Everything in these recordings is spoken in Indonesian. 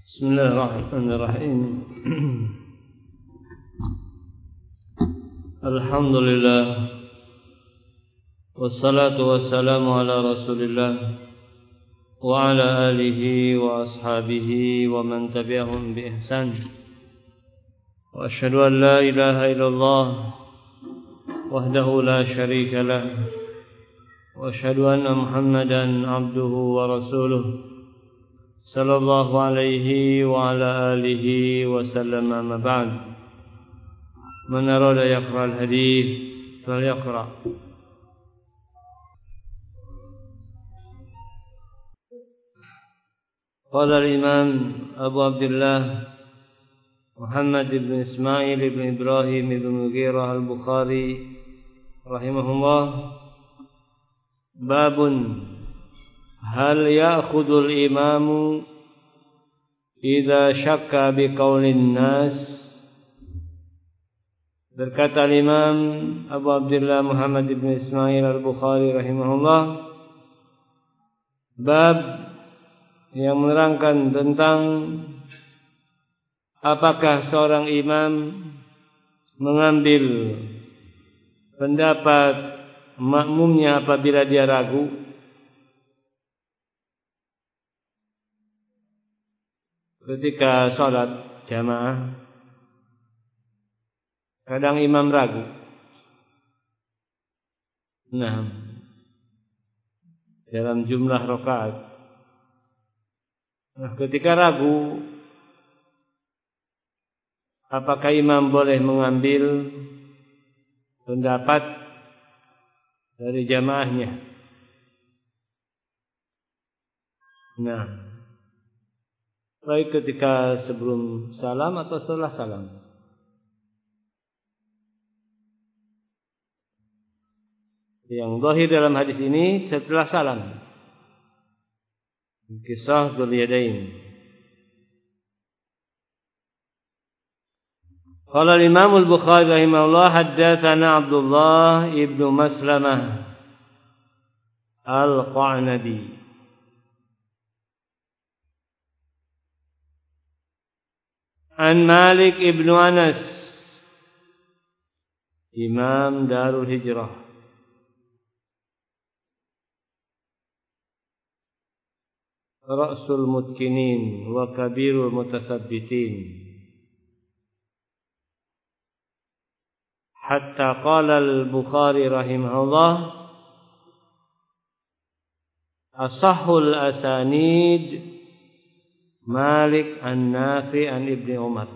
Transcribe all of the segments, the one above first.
Bismillahirrahmanirrahim. Alhamdulillah, wassalatu wassalamu ala Rasulillah wa ala alihi wa ashabihi wa man tabi'ahum bi ihsan. Wa asyhadu an la ilaha illallah wahdahu la syarika lah, wa asyhadu anna Muhammadan abduhu wa rasuluh sallallahu alaihi wa ala alihi wa sallam. Amma ba'd. Man arada yaqra al-hadith falyaqra. Qala al-imam Abu Abdullah Muhammad ibn Ismail ibn Ibrahim ibn Mughirah al-Bukhari rahimahullah, babun hal ya'khudul imamu idza syakka biqaulin nas. Berkata Imam Abu Abdullah Muhammad ibn Ismail al-Bukhari rahimahullah, bab yang menerangkan tentang apakah seorang imam mengambil pendapat makmumnya apabila dia ragu. Ketika sholat jamaah, kadang imam ragu. Dalam jumlah rakaat. Ketika ragu, apakah imam boleh mengambil pendapat dari jamaahnya? Baik ketika sebelum salam atau setelah salam. Yang zahir dalam hadis ini setelah salam. Kisah Dzul Yadain. Qala al-Imam al-Bukhari rahimahullah, haddatsana Abdullah ibn Maslamah al-Qa'nadi an Malik ibn Anas, Imam Darul Hijrah, Ra'sul Mutkinin wa Kabirul Mutasabbitin, hatta qala al-Bukhari rahimahullah, asahhul asanid Malik an-Nafi an Ibni Umar.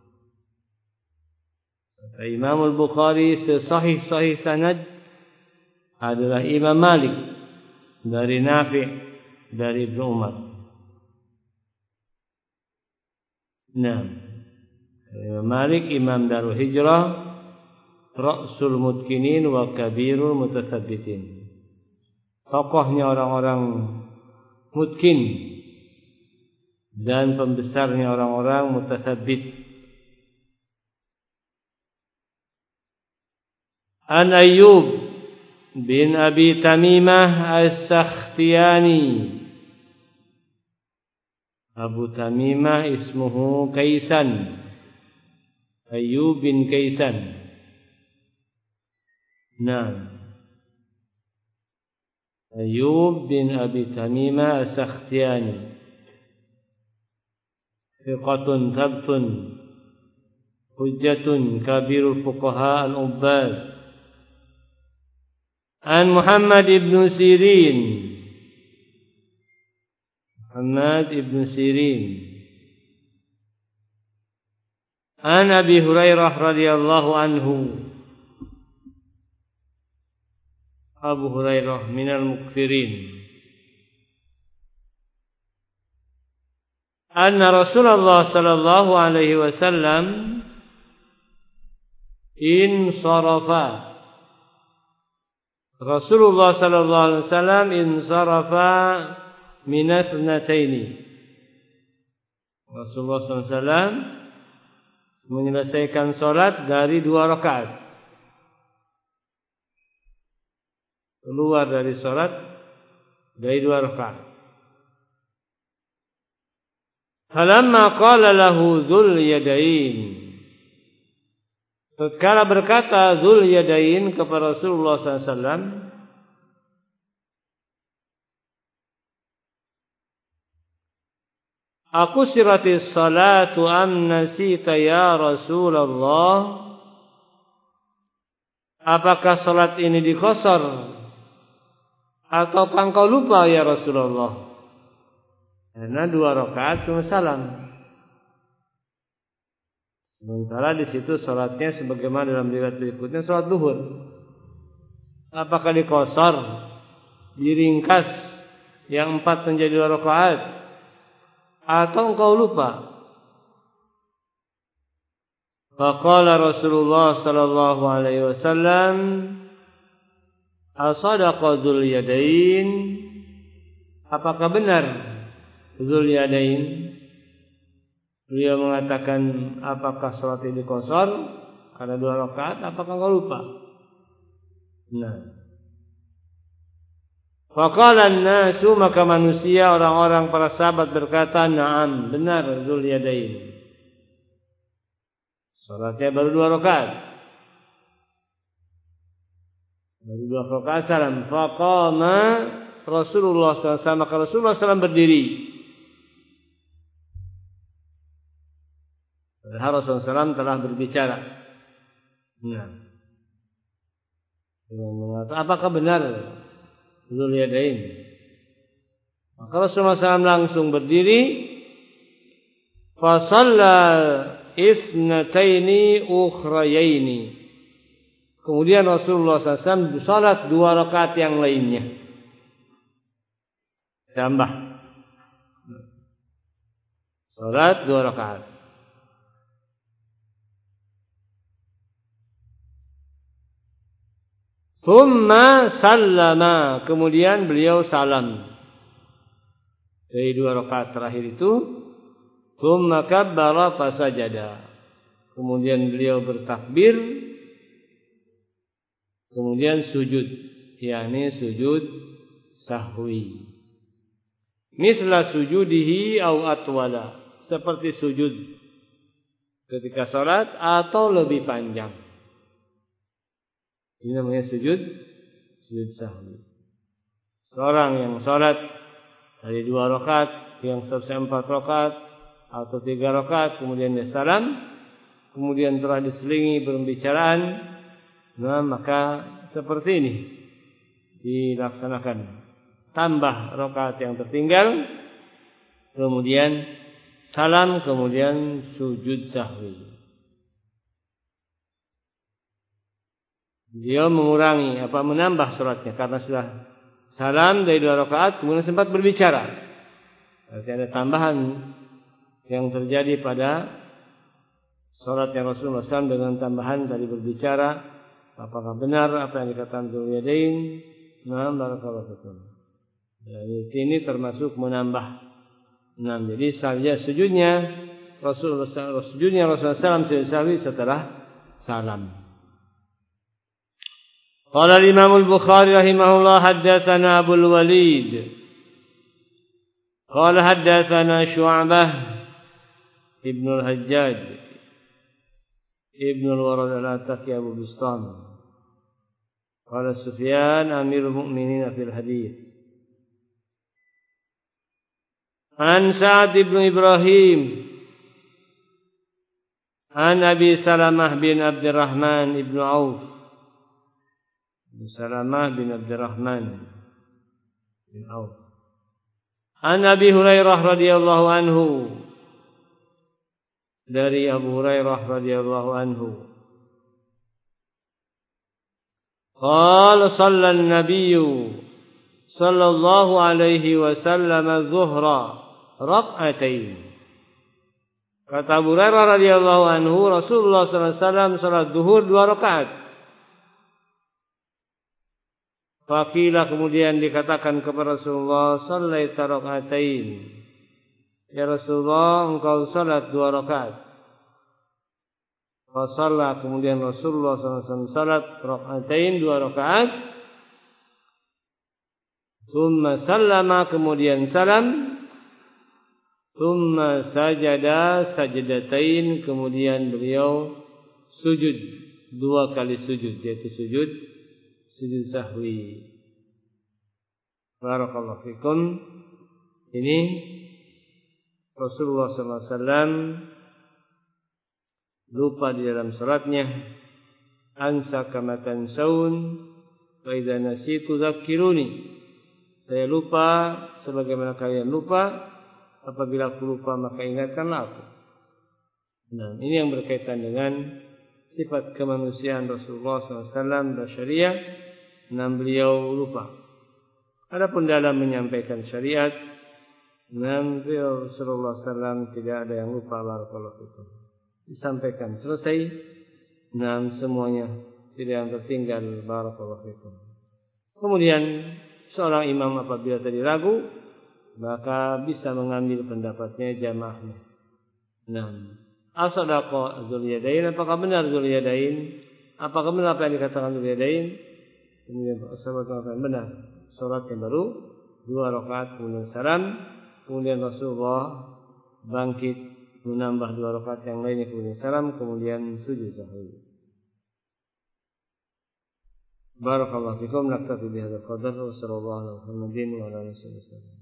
Imam al-Bukhari sesahih-sahih sanad adalah Imam Malik dari Nafi dari Ibnu Umar. Imam Malik Imam Darul Hijrah, Ra'sul Mutkinin wa Kabirul Mutasabbitin. Tokohnya orang-orang mutkin dan pembesarnya orang-orang mutasabbit. An Ayyub bin Abi Tamimah As-Sakhtiyani. Abu Tamimah ismuhu Kaisan, Ayyub bin Kaisan. Ayyub bin Abi Tamimah As-Sakhtiyani, thiqatun thabtun hujjatun kabirul fuqaha al-ubbad. An Muhammad ibn Sirin, Muhammad ibn Sirin, an Abi Hurairah radhiyallahu anhu, Abu Hurairah minal mukthirin, anna Rasulullah sallallahu alaihi wasallam insarafa. Rasulullah sallallahu alaihi wasallam insarafa min athnataini. Rasulullah sallallahu alaihi wasallam menyelesaikan salat dari 2 rakaat. Keluar dari salat dari 2 rakaat. Falamma qala lahu Dzul Yadain, tatkala berkata Dzul Yadain kepada Rasulullah SAW, aku siratis salatu am nasita ya Rasulullah, apakah salat ini dikosor atau engkau lupa ya Rasulullah? Karena 2 rakaat cuma salam. Sementara di situ salatnya sebagaimana dalam riwayat berikutnya salat zuhur. Apakah dikosor, diringkas yang 4 menjadi 2 rakaat, atau engkau lupa? Faqala Rasulullah sallallahu alaihi wasallam, asadaqa Dzul Yadain, apakah benar Dzul Yadain? Beliau mengatakan, apakah salat ini kosor karena 2 rakaat, apakah engkau lupa? Nah, faqala an-nasu, maka manusia, orang-orang para sahabat berkata, na'am, benar Dzul Yadain, salatnya baru 2 rakaat. Baru 2 rakaat salam. Faqama Rasulullah SAW, maka Rasulullah SAW berdiri. Padahal Rasulullah SAW telah berbicara. Nah, apakah benar Dzul Yadain? Maka Rasulullah SAW langsung berdiri. Fasalla isnataini ukhrayaini. Kemudian Rasulullah SAW salat 2 rakaat yang lainnya. Tambah. Salat 2 rakaat. Thumma sallama, kemudian beliau salam. Dari 2 rakaat terakhir itu, thumma kabbara fasajada. Kemudian beliau bertakbir, kemudian sujud, yakni sujud sahwi. Misla sujudihi au atwala, seperti sujud ketika salat atau lebih panjang. Ini namanya sujud sahwi. Seorang yang salat dari 2 rakaat yang selesai 4 rakaat atau 3 rakaat, kemudian dia salam, kemudian telah diselingi pembicaraan, nah maka seperti ini dilaksanakan. Tambah rakaat yang tertinggal, kemudian salam, kemudian sujud sahwi. Dia mengurangi menambah salatnya karena sudah salam dari 2 rakaat, kemudian sempat berbicara. Berarti ada tambahan yang terjadi pada salatnya Rasulullah SAW dengan tambahan tadi berbicara. Apakah benar apa yang dikatakan Dzul Yadain? Nah, barakallahu fikum. Ini termasuk menambah. Nah, jadi saja sujudnya Rasulullah SAW sahwi setelah salam. Qala al-Imam al-Bukhari rahimahullah, haddatsana Abu al-Walid qala haddatsana Syu'bah ibn al-Hajjaj ibn al-Warad al-Ataki Abu Bistam qala Sufyan amirul mu'minin fil hadits an Sa'd ibn Ibrahim an Abi Salamah bin Abdurrahman ibn Auf, Salamah bin Abdurrahman bin Auf, an Abi Hurairah radhiyallahu anhu, dari Abu Hurairah radhiyallahu anhu, qala shalla an-nabiy sallallahu alaihi wasallam adh-dhuhra rak'atain. Kata Abu Hurairah radhiyallahu anhu, Rasulullah sallallahu alaihi wasallam salat zuhur 2 rakaat. Faqila, kemudian dikatakan kepada Rasulullah, shallaita rak'atain. Ya Rasulullah, engkau salat 2 rakaat. Fa shalla, kemudian Rasulullah SAW salat rak'atain 2 rakaat. Tsumma sallama, kemudian salam. Tsumma sajada sajdatain, kemudian beliau sujud 2 kali sujud, yaitu sujud sahwi. Barakallahu fikum. Ini Rasulullah SAW lupa di dalam salatnya. Ansa kama tansawun wa idza nasitu dzakkiruni. Saya lupa sebagaimana kalian lupa. Apabila aku lupa maka ingatkanlah aku. Nah, ini yang berkaitan dengan sifat kemanusiaan Rasulullah SAW basyariah. Nah, beliau lupa. Adapun dalam menyampaikan syariat, nah, beliau Rasulullah SAW tidak ada yang lupa. Barakallahu fikum. Disampaikan selesai. Nah, semuanya tidak yang tertinggal. Barakallahu fikum. Kemudian seorang imam apabila tadi ragu, maka bisa mengambil pendapatnya jamaahnya. Nah, as-sadaqa Dzul Yadain, apakah benar Dzul Yadain? Apakah benar apa yang dikatakan Dzul Yadain? Kemudian sahabat mengatakan benar. Salatnya baru 2 rakaat kemudian salam, kemudian Rasulullah bangkit menambah 2 rakaat yang lainnya kemudian salam, kemudian sujud sahwi. Barakallahu fikum. Naktafi bihadzal qadar wa sallallahu alaihi wa sallam.